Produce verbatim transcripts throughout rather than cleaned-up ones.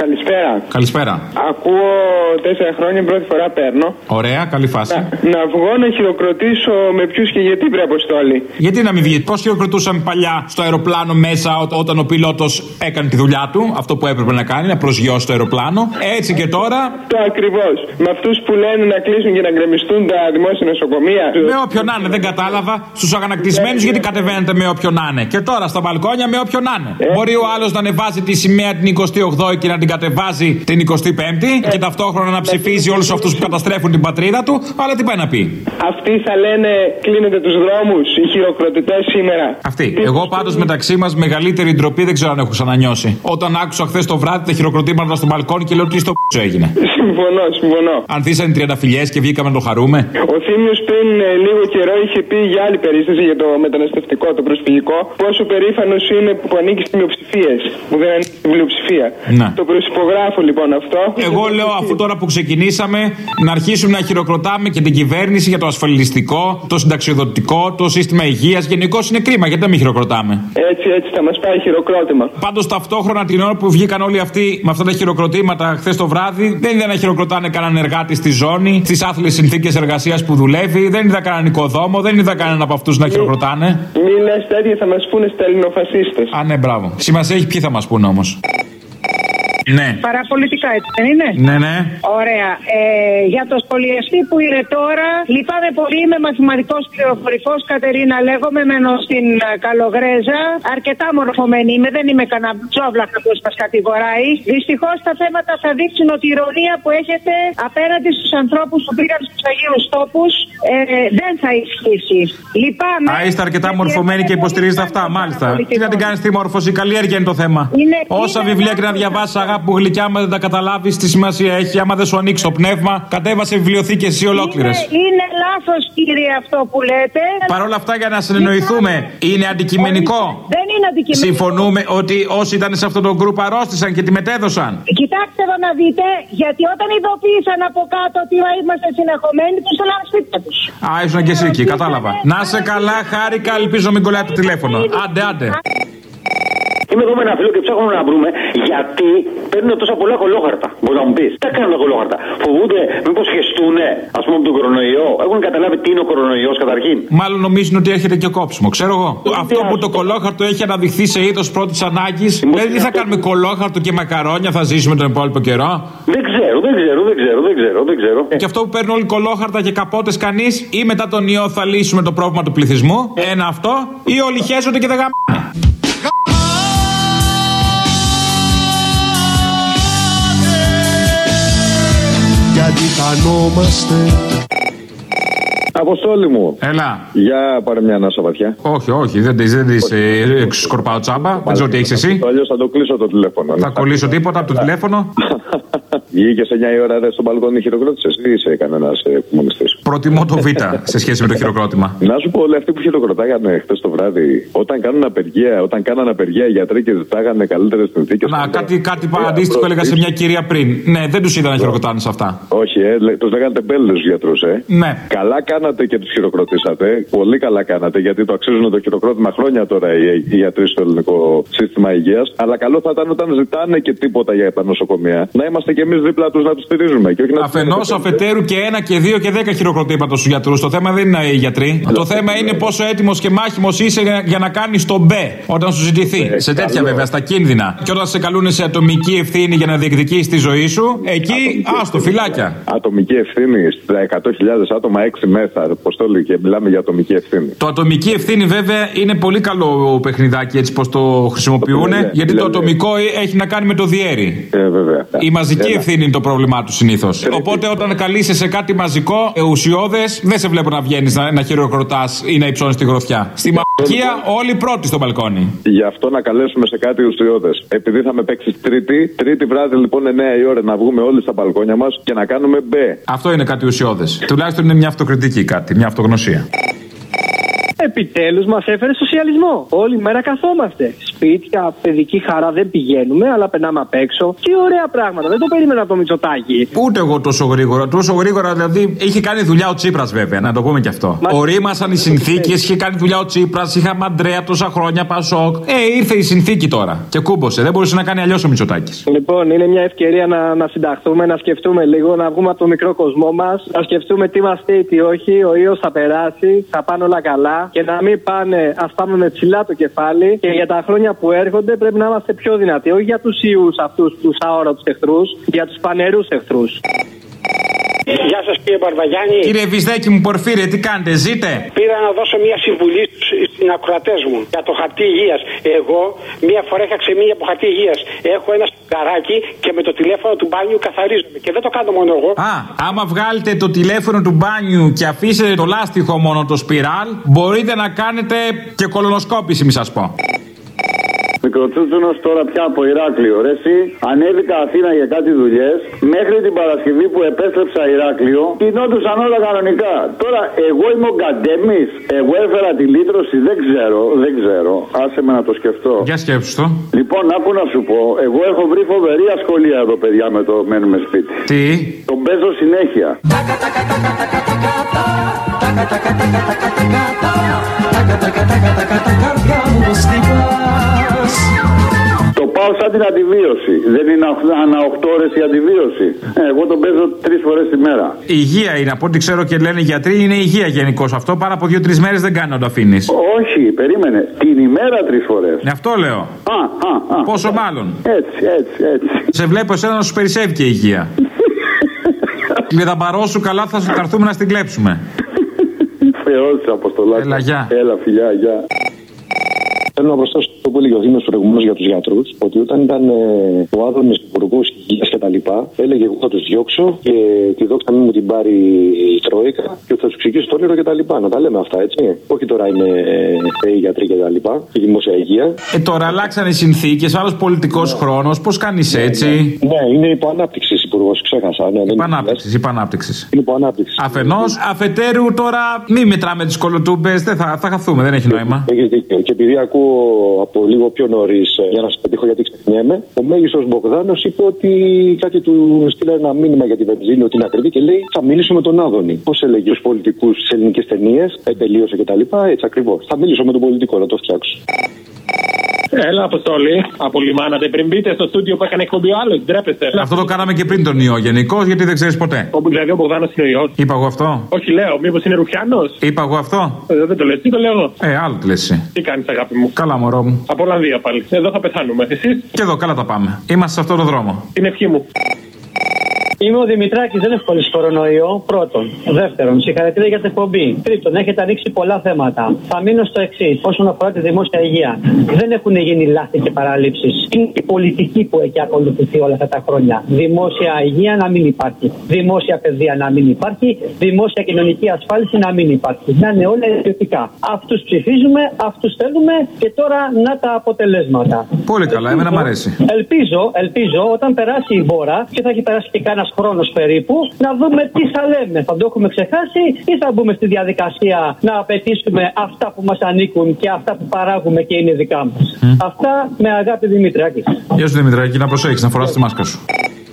Καλησπέρα. Καλησπέρα. Ακούω τέσσερα χρόνια, πρώτη φορά παίρνω. Ωραία, καλή φάση. Να, να βγω να χειροκροτήσω με ποιους και γιατί, βρε Αποστόλη. Γιατί να μην βγει, πώς χειροκροτούσαμε παλιά στο αεροπλάνο μέσα ό, όταν ο πιλότος έκανε τη δουλειά του, αυτό που έπρεπε να κάνει, να προσγειώσει το αεροπλάνο. Έτσι και τώρα. Το ακριβώς. Με αυτούς που λένε να κλείσουν και να γκρεμιστούν τα δημόσια νοσοκομεία. Με όποιον να είναι, δεν κατάλαβα. Στους αγανακτισμένους γιατί κατεβαίνετε με όποιον να είναι. Και τώρα στα μπαλκόνια με όποιον να είναι. Ε. Μπορεί ο άλλος να ανεβάζει τη σημαία την εικοστή όγδοη και να την κατεβάζει την εικοστή πέμπτη ε. και ταυτόχρονα να ψηφίζει όλους αυτούς που καταστρέφουν την πατρίδα του. Αλλά τι πάει να πει. Αυτοί θα λένε κλείνετε τους δρόμους, οι χειροκροτητές σήμερα. Αυτοί. Εγώ πάντως μεταξύ μας μεγαλύτερη ντροπή δεν ξέρω αν έχω ξανανιώσει. Όταν άκουσα χθες το βράδυ τα χειροκροτήματα στο μπαλκόνι και λέω τι στο π***ο έγινε. Συμφωνώ, συμφωνώ. Ανθίσανε τριανταφυλλιές και βγήκαμε να το χαρούμε. Ο Θήμιος πριν ε, λίγο καιρό είχε πει για άλλη περίσταση για το μεταναστευτικό, το προσφυγικό. Πόσο περήφανος είναι που ανήκει στις μειοψηφίες, που δεν ανήκει στην πλειοψηφία. Να. Το προσυπογράφω λοιπόν αυτό. Εγώ λέω αφού τώρα που ξεκινήσαμε να αρχίσουμε να χειροκροτάμε και την κυβέρνηση για το ασφαλιστικό, το συνταξιοδοτικό, το σύστημα υγείας. Γενικώς είναι κρίμα γιατί να μην χειροκροτάμε. Έτσι, έτσι θα μας πάει χειροκρότημα. Πάντως ταυτόχρονα την ώρα που βγήκαν όλοι αυτοί με αυτά τα χειροκροτήματα χθες το βράδυ, δεν είδα να χειροκροτάνε κανέναν εργάτη στη ζώνη, στις άθλιες συνθήκες εργασίας που δουλεύει, δεν είδα κανέναν οικοδόμο, δεν είδα κανέναν από αυτούς να χειροκροτάνε. Μη λες τέτοια, θα μας πούνε σταλινοφασίστες. Α, ναι, μπράβο. Σημασία έχει ποιοι θα μας πούνε όμως. Ναι. Παραπολιτικά, έτσι δεν είναι? Ναι, ναι. Ωραία. Ε, για το σχολιαστή που είναι τώρα, λυπάμαι πολύ. Είμαι μαθηματικός πληροφορικός. Κατερίνα λέγομαι, μένω στην Καλογρέζα. Αρκετά μορφωμένη είμαι, δεν είμαι κανένα τζόβλακα που σας κατηγοράει. Δυστυχώς τα θέματα θα δείξουν ότι η ηρωνία που έχετε απέναντι στους ανθρώπους που πήγαν στους Αγίους Τόπους ε, δεν θα ισχύσει. Λυπάμαι. Α, είστε αρκετά μορφωμένοι και υποστηρίζετε αυτά, μάλιστα. Τι να την κάνεις τη μόρφωση, καλλιέργεια είναι το θέμα. Είναι, Όσα είναι βιβλία και να διαβάσει, αγάπη γλυκιά, άμα δεν τα καταλάβεις τι σημασία έχει, άμα δεν σου ανοίξει το πνεύμα, κατέβασε βιβλιοθήκες εσύ ολόκληρες. Είναι, είναι λάθος, κύριε, αυτό που λέτε. Παρ' όλα αυτά, για να συνεννοηθούμε, είναι αντικειμενικό. Δεν είναι αντικειμενικό. Συμφωνούμε ότι όσοι ήταν σε αυτό το γκρουπ αρρώστησαν και τη μετέδωσαν. Κοιτάξτε εδώ να δείτε, γιατί όταν ειδοποίησαν από κάτω ότι είμαστε συνεχωμένοι, τους έλαβαν σπίτια τους. Α, ήσουν και εσύ εκεί, κατάλαβα. Να σε καλά, χάρηκα, ελπίζω μην κολλάει το τηλέφωνο. Άντε, άντε. Είμαι εδώ με ένα φίλο και ψάχνουμε να βρούμε γιατί παίρνουν τόσα πολλά κολόχαρτα. Μπορεί να μου πει, τι κάνουν τα κολόχαρτα. Φοβούνται μήπως χεστούνε, ας πούμε, από τον κορονοϊό. Έχουν καταλάβει τι είναι ο κορονοϊός καταρχήν. Μάλλον νομίζουν ότι έρχεται και κόψιμο, ξέρω εγώ. Αυτό που το κολόχαρτο έχει αναδειχθεί σε είδος πρώτης ανάγκης. Δηλαδή θα κάνουμε κολόχαρτο και μακαρόνια, θα ζήσουμε τον υπόλοιπο καιρό. Δεν ξέρω, δεν ξέρω, δεν ξέρω, δεν ξέρω. Δεν ξέρω. Και αυτό που παίρνουν όλοι κολόχαρτα και καπότες κανείς, ή μετά τον ιό θα λύσουμε το πρόβλημα του πληθυσμού. Ένα αυτό, ή όλοι χέζονται και δεν γαμάνε. Γιατί χανόμαστε. Αποστόλη μου. Έλα. Για πάρε μια ανάσα βαθιά. Όχι, όχι, δεν τη ε, σκορπάω τσάμπα. Δεν ξέρω τι έχει εσύ. Αλλιώς θα το κλείσω το τηλέφωνο. Θα κολλήσω τίποτα από το τηλέφωνο. Βγήκε σε εννιά η ώρα δε στο μπαλκόνι χειροκρότησε ή είσαι κανένα κομμουνιστή. Προτιμώ το Β σε σχέση με το χειροκρότημα. Να σου πω, όλοι αυτοί που χειροκροτάγανε χθε το βράδυ, όταν κάνουν απεργία, όταν κάναν απεργία οι γιατροί και ζητάγανε καλύτερε συνθήκες. Να, κάτι, κάτι αντίστοιχο έλεγα σε μια κυρία πριν. Ναι, δεν του είδα να χειροκροτάνε σε αυτά. Όχι, ε, του λέγανε τεμπέλε του γιατρού, ε. Ναι. Καλά κάνατε και του χειροκροτήσατε. Πολύ καλά κάνατε, γιατί το αξίζουν το χειροκρότημα χρόνια τώρα οι, οι γιατροί στο ελληνικό σύστημα υγεία. Αλλά καλό θα ήταν όταν ζητάνε και τίποτα για τα νοσοκομεία να είμαστε κι εμεί δίπλα του να του στηρίζουμε. Αφενός, αφετέρου και ένα και δύο και δέκα χειροκροτήματα στους γιατρούς. Το θέμα δεν είναι οι γιατροί. Το θέμα είναι πόσο έτοιμος και μάχημος είσαι για να κάνεις το μπε όταν σου ζητηθεί. Ε, σε τέτοια καλό. Βέβαια, στα κίνδυνα. Και όταν σε καλούν σε ατομική ευθύνη για να διεκδικήσεις τη ζωή σου, εκεί άστο, φυλάκια. Ατομική ευθύνη στα εκατό χιλιάδες άτομα, έξι μέσα. Πώς το λέει και μιλάμε για ατομική ευθύνη. Το ατομική ευθύνη βέβαια είναι πολύ καλό παιχνιδάκι έτσι πώς το χρησιμοποιούν. Γιατί το ατομικό έχει να κάνει με το διέρη. Ε, βέβαια. Η μαζική Έλα. ευθύνη είναι το πρόβλημά του συνήθως. Οπότε όταν καλείσαι σε κάτι μαζικό, ουσιώδες, δεν σε βλέπω να βγαίνεις να, να χειροκροτάς ή να υψώνεις τη γροθιά. Στη μαλακία όλοι πρώτοι στο μπαλκόνι. Γι' αυτό να καλέσουμε σε κάτι ουσιώδες. Επειδή θα με παίξει Τρίτη, Τρίτη βράδυ λοιπόν εννιά η ώρα να βγούμε όλοι στα μπαλκόνια μας και να κάνουμε μπε. Αυτό είναι κάτι ουσιώδες. Τουλάχιστον είναι μια αυτοκριτική κάτι, μια αυτογνωσία. Επιτέλους μας έφερε σοσιαλισμό. Όλη μέρα καθόμαστε. Σπίτια, παιδική χαρά δεν πηγαίνουμε, αλλά περνάμε απ' έξω. Τι ωραία πράγματα. Δεν το περίμενα το Μητσοτάκη. Ούτε εγώ τόσο γρήγορα. Τόσο γρήγορα δηλαδή είχε κάνει δουλειά ο Τσίπρας βέβαια, να το πούμε και αυτό. Μα... Ορίμασαν οι συνθήκες, είχε κάνει δουλειά ο Τσίπρας, είχαμε Αντρέα τόσα χρόνια, Πασόκ. Ε, ήρθε η συνθήκη τώρα και κούμπωσε. Δεν μπορούσε να κάνει αλλιώς ο Μητσοτάκης. Λοιπόν, είναι μια ευκαιρία να, να συνταχθούμε, να σκεφτούμε λίγο, να βγούμε από το μικρό κοσμό μας, να σκεφτούμε τι μας θέλει, τι όχι. Ο ιός θα περάσει, θα πάνε όλα καλά και να μην πάνε, ας πάμε με ψηλά το κεφάλι και για τα χρόνια που έρχονται πρέπει να είμαστε πιο δυνατοί. Όχι για τους ιούς αυτούς τους αόρατους εχθρούς, για τους πανερούς εχθρούς. Γεια σας κύριε Μπαρβαγιάννη. Κύριε Βυσδέκη μου, Πορφύρε, τι κάνετε, ζείτε? Πήρα να δώσω μια συμβουλή στους ακροατές μου για το χαρτί υγείας. Εγώ μια φορά είχα ξεμείνει από χαρτί υγείας. Έχω ένα σπιταράκι και με το τηλέφωνο του μπάνιου καθαρίζομαι. Και δεν το κάνω μόνο εγώ. Α, άμα βγάλετε το τηλέφωνο του μπάνιου και αφήσετε το λάστιχο μόνο το σπιράλ, μπορείτε να κάνετε και κολονοσκόπηση, μη σας πω. Μικροτσούτσουνος τώρα πια από Ηράκλειο. Ρε εσύ, ανέβηκα Αθήνα για κάτι δουλειές. Μέχρι την Παρασκευή που επέστρεψα Ηράκλειο, κινόντουσαν όλα κανονικά. Τώρα, εγώ είμαι ο Γκαντέμις. Εγώ έφερα τη λύτρωση, δεν ξέρω, δεν ξέρω. Άσε με να το σκεφτώ. Για σκέψου το. Λοιπόν, άκου να σου πω. Εγώ έχω βρει φοβερή ασχολία εδώ, παιδιά, με το μένουμε σπίτι. Τι? Τον παίζω συνέχεια. Το πάω σαν την αντιβίωση. Δεν είναι ανά οκτώ ώρες η αντιβίωση. Ε, εγώ τον παίζω τρεις φορές τη μέρα. Η υγεία είναι, από ό,τι ξέρω και λένε οι γιατροί, είναι υγεία γενικώς. Αυτό πάρα από δύο-τρεις μέρες δεν κάνει να το αφήνεις. Όχι, περίμενε. Την ημέρα τρεις φορές. Ναι, αυτό λέω. Α, α, α. Πόσο μάλλον. Έτσι, έτσι, έτσι. Σε βλέπω εσένα να σου περισσεύει και η υγεία. Με τα μπαρό σου καλά θα σου καρθούμε να στην κλέψουμε. Θεός, Αποστολάκη. Έλα, γεια. Έλα, φιλιά, γεια. Θέλω να προσθέσω αυτό που έλεγε ο Δήμος προηγουμένως για τους γιατρούς, ότι όταν ήταν ε, ο Άδωνης υπουργός υγείας και τα λοιπά, έλεγε εγώ θα τους διώξω και τη δόξα μην μου την πάρει η Τρόικα και θα τους εξηγήσω το όνειρο και τα λοιπά. Να τα λέμε αυτά, έτσι. Όχι τώρα είναι ε, οι γιατροί και τα λοιπά, η δημόσια υγεία. Ε, τώρα αλλάξαν οι συνθήκες, άλλος πολιτικός ναι. χρόνος. Πώς κάνεις ναι, έτσι? Ναι, ναι, είναι υποανάπτυξη υπουργός, ξέχασα. Ναι, υπανάπτυξη, υπανάπτυξη. Είναι υποανάπτυξη. Αφενός, αφετέρου τώρα μην μετράμε τις κολοτούμπες, δεν θα, θα χαθούμε, δεν έχει νόημα. Έχεις δίκιο. Και επειδή ακούω από λίγο πιο νωρίς, για να σας πετύχω γιατί ξεχνιέμαι, ο μέγιστος Μπογδάνος είπε ότι κάτι του στείλε ένα μήνυμα για τη βενζίνη ότι είναι ακριβή και λέει θα μιλήσω με τον Άδωνη. Πώς έλεγε στους πολιτικούς στις ελληνικές ταινίες, τελείωσε κτλ. Έτσι ακριβώς. Θα μιλήσω με τον πολιτικό να το φτιάξω. Έλα, Αποστόλη, απολυμάνατε πριν μπείτε στο στούντιο που έκανε εκπομπή ο άλλος. Ντρέπεστε. Αυτό το κάναμε και πριν τον ιό γενικώς, γιατί δεν ξέρεις ποτέ. Όπου δηλαδή ο Μπογδάνος είναι ο ιός. Είπα εγώ αυτό. Όχι, λέω, μήπως είναι Ρουφιάνος. Είπα εγώ αυτό. Ε, δεν το λες, τι το λέω εγώ. Ε, άλλο το λες εσύ. Τι κάνεις, αγάπη μου? Καλά, μωρό μου. Από Ολλανδία πάλι. Εδώ θα πεθάνουμε. Εσείς? Και εδώ, καλά τα πάμε. Είμαστε σε αυτόν τον δρόμο. Την ευχή μου. Είμαι ο Δημητράκης, δεν έχω κολλήσει κορονοϊό. Πρώτον. Δεύτερον, συγχαρητήρια για την εκπομπή. Τρίτον, έχετε ανοίξει πολλά θέματα. Θα μείνω στο εξής, όσον αφορά τη δημόσια υγεία. Δεν έχουν γίνει λάθη και παραλήψεις. Είναι η πολιτική που έχει ακολουθηθεί όλα αυτά τα χρόνια. Δημόσια υγεία να μην υπάρχει. Δημόσια παιδεία να μην υπάρχει. Δημόσια κοινωνική ασφάλιση να μην υπάρχει. Να είναι όλα ιδιωτικά. Αυτούς ψηφίζουμε, αυτούς θέλουμε και τώρα να τα αποτελέσματα. Πολύ καλά, ελπίζω, εμένα μου αρέσει. Ελπίζω, ελπίζω όταν περάσει η μπόρα και θα έχει περάσει και κάνα χρόνος περίπου, να δούμε τι θα λέμε. Θα το έχουμε ξεχάσει ή θα μπούμε στη διαδικασία να απαιτήσουμε αυτά που μας ανήκουν και αυτά που παράγουμε και είναι δικά μας. Mm. Αυτά με αγάπη Δημητράκη. Γεια σου Δημητράκη, να προσέχεις να φοράς τη μάσκα σου.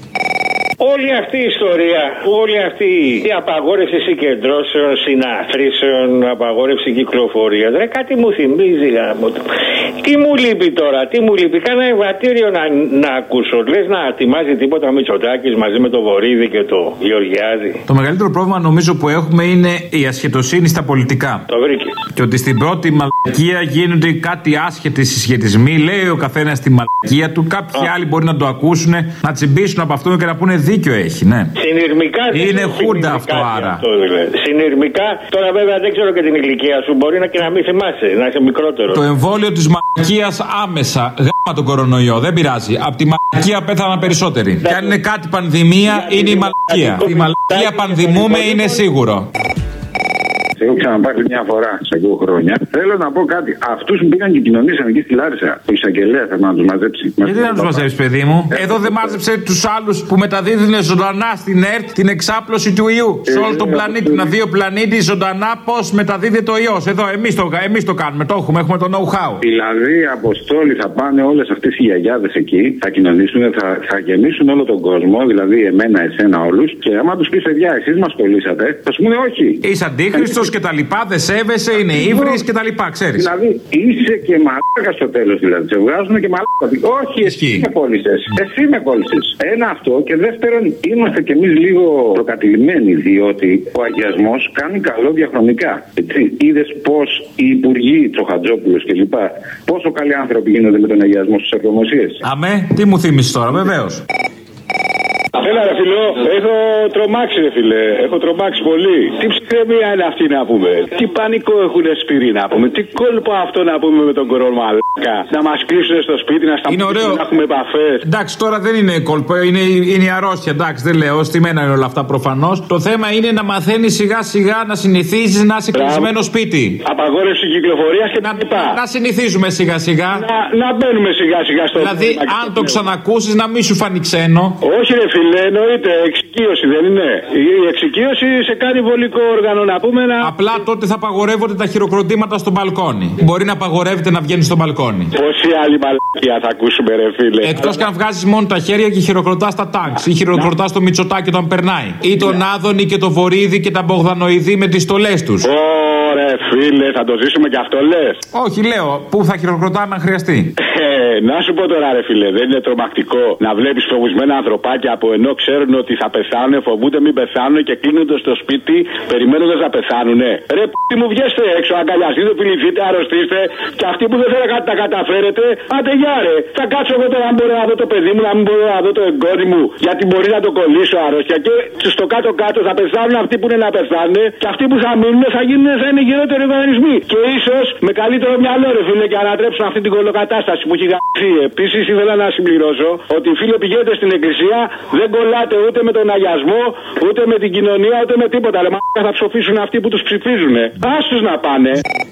Όλη αυτή η ιστορία, όλη αυτή η απαγόρευση συγκεντρώσεων, συναθρήσεων, απαγόρευση κυκλοφορίας, ρε κάτι μου θυμίζει γάμο. Τι μου λείπει τώρα, τι μου λείπει, κάνα ευατήριο να, να ακούσω. Λες να ετοιμάζει τίποτα Μητσοτάκης μαζί με το Βορίδη και το Γεωργιάδη. Το μεγαλύτερο πρόβλημα νομίζω που έχουμε είναι η ασχετοσύνη στα πολιτικά. Το βρήκε. Και ότι στην πρώτη μαλακία γίνονται κάτι άσχετοι συσχετισμοί. Λέει ο καθένας τη μαλακία του, κάποιοι Α. άλλοι μπορεί να το ακούσουν, να τσιμπήσουν από αυτό και να πούνε δίκιο έχει, ναι. Συνειρμικά είναι χούντα αυτό άρα. Αυτό, δηλαδή. Συνειρμικά, τώρα βέβαια δεν ξέρω και την ηλικία σου, μπορεί να και να μην θυμάσαι, να είσαι μικρότερο. Το εμβόλιο της μαλακίας άμεσα, γάμα τον κορονοϊό, δεν πειράζει. Από τη μαλακία πέθαναν περισσότεροι. Και αν είναι κάτι πανδημία, είναι η μαλακία. Η μαλακία πανδημούμε είναι σίγουρο. έχω ξαναπάρει μια φορά σε δύο χρόνια. Θέλω να πω κάτι. Αυτού που πήγαν και κοινωνήσαν εκεί στη Λάρισα, ο εισαγγελέα θα να του μαζέψει. Γιατί να του μαζέψει, παιδί μου. Ε, Εδώ δεν μάζεψε του άλλου που μεταδίδουν ζωντανά στην ΕΡΤ την εξάπλωση του ιού. Ε, σε όλο τον πλανήτη. Να δει ο πλανήτη ζωντανά πώ μεταδίδεται ο ιό. Εδώ εμεί το, εμείς το κάνουμε, το έχουμε, έχουμε το know-how. Δηλαδή, Αποστόλη, θα πάνε όλε αυτέ οι γιαγιάδε εκεί, θα κοινωνήσουν, θα, θα γεμίσουν όλο τον κόσμο, δηλαδή εμένα, εσένα, όλου. Και άμα του πει, παιδιά, εσεί μα κολλήσατε, θα σου πούνε όχι. Είσαι αντίχριστο και τα λοιπά, δεν σέβεσαι, είναι ύβρι και τα λοιπά, ξέρει. Δηλαδή, είσαι και μαλάκα στο τέλο, δηλαδή. Σε βγάζουν και μαλάκα. Όχι, εσύ με κόλλησε. Εσύ με κόλλησε. Ένα αυτό. Και δεύτερον, είμαστε κι εμεί λίγο προκατηλημένοι, διότι ο αγιασμό κάνει καλό διαχρονικά. Είδε πώ οι υπουργοί, Τσοχατζόπουλο κλπ. Πόσο καλοί άνθρωποι γίνονται με τον αγιασμό στι ευρωμοσίες. Αμέ, τι μου θύμισε τώρα, βεβαίω. Έλα ρε φιλό, έχω τρομάξει ρε φιλέ, έχω τρομάξει πολύ. Τι ψυχραιμία είναι αυτή να πούμε, τι πανικό έχουν σπίρι να πούμε, τι κόλπο αυτό να πούμε με τον κορονομαλάκα. Να μας κλείσουν στο σπίτι, να σταματήσουμε να έχουμε επαφές. Εντάξει, τώρα δεν είναι κόλπο, είναι, είναι η αρρώστια, εντάξει, δεν λέω, στημένα είναι όλα αυτά προφανώς. Το θέμα είναι να μαθαίνεις σιγά σιγά να συνηθίζεις να είσαι κλεισμένο σπίτι. Απαγόρευση κυκλοφορίας και να, να, να συνηθίζουμε σιγά σιγά. Να, να μπαίνουμε σιγά σιγά στο δηλαδή, αν το ξανακούσεις να μην σου φανεί ξένο. Όχι ρε φίλε. Εννοείται, εξοικείωση δεν είναι. Η εξοικείωση σε κάνει βολικό όργανο να πούμε να. Απλά τότε θα απαγορεύονται τα χειροκροτήματα στο μπαλκόνι. Μπορεί να απαγορεύεται να βγαίνει στο μπαλκόνι. Πόση άλλη μαλακία θα ακούσουμε, ρε φίλε. Εκτός και αν βγάζεις μόνο τα χέρια και χειροκροτάς τα τάγκς. Ή χειροκροτάς το Μητσοτάκι όταν περνάει. Ή τον Άδωνη και το Βορίδη και τα Μπογδανοειδή με τις στολές τους. Ωραία, φίλε, θα το ζήσουμε κι αυτό λες. Όχι, λέω, πού θα χειροκροτάμε αν χρειαστεί. Ε, να σου πω τώρα, ρε φίλε, δεν είναι τρομακτικό να βλέπεις φοβισμένα ανθρωπάκια από ενώ ξέρουν ότι θα πεθάνουν, φοβούνται μην πεθάνουν και κλείνονται στο σπίτι περιμένοντας να πεθάνουνε. Ρε π***, μου βγαίνετε έξω, αγκαλιαστείτε, φιληθείτε, αρρωστήστε. Και αυτοί που δεν θέλουν να τα καταφέρετε, άντε γεια ρε. Θα κάτσω εγώ τώρα να μπορώ να δω το παιδί μου, να μην μπορώ να δω το εγγόνι μου, γιατί μπορεί να το κολλήσω αρρώστια. Και στο κάτω-κάτω θα πεθάνουν αυτοί που είναι να πεθάνουν και αυτοί που θα μείνουν θα, γίνουν, θα είναι γυρότεροι οργανισμοί. Και ίσως με καλύτερο μυαλό, ρε φίλε, και ανατρέψουν αυτή την κολοκατάσταση που έχει γαμπηθεί. Επίσης ήθελα να συμπληρώσω ότι φίλε πηγαίνετε στην εκκλησία, δεν κολλάτε ούτε με τον αγιασμό, ούτε με την κοινωνία, ούτε με τίποτα. Αλλά θα ψοφήσουν αυτοί που τους ψηφίζουν. Άστους να πάνε.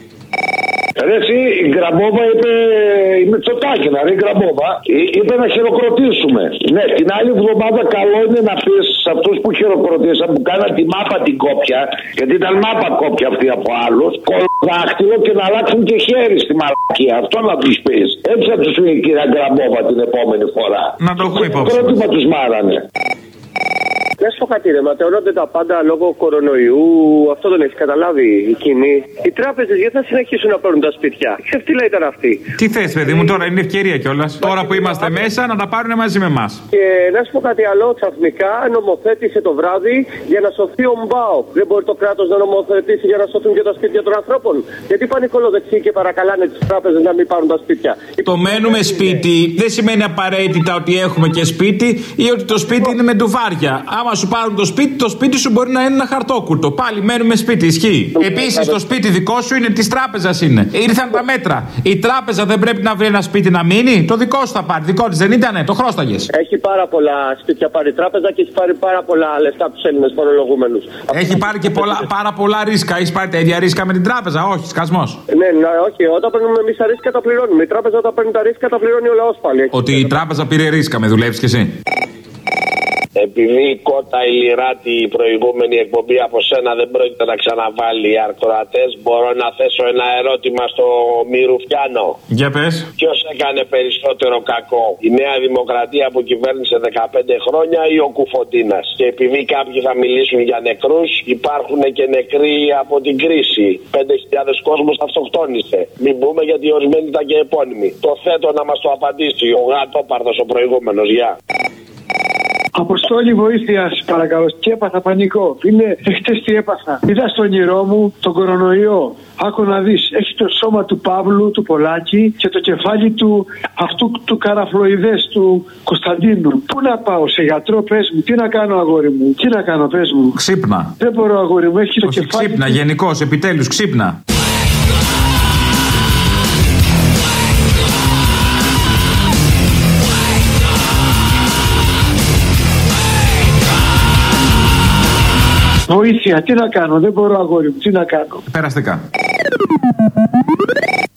Ρε εσύ, η Γκραμπόβα είπε, η Μητσοτάκη, να η Γκραμπόβα, είπε να χειροκροτήσουμε. Ναι, την άλλη εβδομάδα καλό είναι να πεις σε αυτούς που χειροκροτήσαν, που κάναν τη μάπα την κόπια, γιατί ήταν μάπα κόπια αυτή από άλλους, κολοδάχτυλο και να αλλάξουν και χέρι στη μαλακία. Αυτό να τους πεις. Έτσι θα τους πει η κυρία Γκραμπόβα την επόμενη φορά. Να το έχω υπόψη. Πρότυπα τους μάρανε. Να σου πω κάτι, ρε, ματαιώνονται τα πάντα λόγω κορονοϊού. Αυτό δεν έχει καταλάβει η κοινή. Οι τράπεζες γιατί θα συνεχίσουν να παίρνουν τα σπίτια. Ξεφτύλα ήταν αυτή. Τι θες, παιδί μου, τώρα είναι ευκαιρία κιόλας. Τώρα που είμαστε μέσα να τα πάρουν μαζί με εμάς. Και να σου πω κάτι άλλο, ξαφνικά νομοθέτησε το βράδυ για να σωθεί ο Μπάο. Δεν μπορεί το κράτος να νομοθετήσει για να σωθούν και τα σπίτια των ανθρώπων. Γιατί πάνε κολοδεξιοί και παρακαλάνε τις τράπεζες να μην πάρουν τα σπίτια. Το μένουμε σπίτι δεν σημαίνει απαραίτητα ότι έχουμε και σπίτι ή ότι το σπίτι είναι με ντουβάρια. Άμα σου πάρουν το σπίτι, το σπίτι σου μπορεί να είναι ένα χαρτόκουρτο. Πάλι μένουμε σπίτι, ισχύει. Επίσης, το σπίτι δικό σου είναι της τράπεζας είναι. Ήρθαν τα μέτρα. Η τράπεζα δεν πρέπει να βρει ένα σπίτι να μείνει. Το δικό σου θα πάρει. Δικό της δεν ήτανε, το χρώσταγες. Έχει πάρα πολλά σπίτια πάρει η τράπεζα και έχει πάρει πάρα πολλά λεφτά από τους Έλληνες φορολογούμενους. Έχει πάρει και πολλά, πάρα πολλά ρίσκα. Έχει πάρει τα ίδια ρίσκα με την τράπεζα. Όχι, σκασμός. Ναι, ναι, όχι. Όταν παίρνουμε εμείς τα ρίσκα τα πληρώνουμε. Η τράπεζα όταν παίρνει τα ρίσκα τα πληρώνει ο λαός πάλι. Ότι η τράπεζα πήρε ρίσκα, με δουλεύεις κι εσύ. Επειδή η Κότα η Λιράτη η προηγούμενη εκπομπή από σένα δεν πρόκειται να ξαναβάλει οι ακροατές, μπορώ να θέσω ένα ερώτημα στο Μυρουφιάνο. Για πες. Ποιος έκανε περισσότερο κακό, η Νέα Δημοκρατία που κυβέρνησε δεκαπέντε χρόνια ή ο Κουφοντίνας? Και επειδή κάποιοι θα μιλήσουν για νεκρούς, υπάρχουν και νεκροί από την κρίση. πέντε χιλιάδες κόσμος αυτοκτόνησε. Μην πούμε γιατί ορισμένοι ήταν και επώνυμοι. Το θέτω να μας το απαντήσει ο Γατόπαρδος ο προηγούμενος. Γεια. Αποστόλη, βοήθεια, παρακαλώ. Και έπαθα πανικό. Είναι εχθές τι έπαθα. Είδα στον όνειρό μου τον κορονοϊό. Άκου να δεις. Έχει το σώμα του Παύλου, του Πολάκη και το κεφάλι του αυτού του καραφλοειδές του Κωνσταντίνου. Πού να πάω, σε γιατρό, πες μου. Τι να κάνω, αγόρι μου. Τι να κάνω, πες μου. Ξύπνα. Δεν μπορώ, αγόρι μου. Έχει το Όχι, κεφάλι. Ξύπνα, γενικώς, επιτέλους, ξύπνα. Βοήθεια, τι να κάνω, δεν μπορώ αγόρι μου, τι να κάνω. Περαστικά.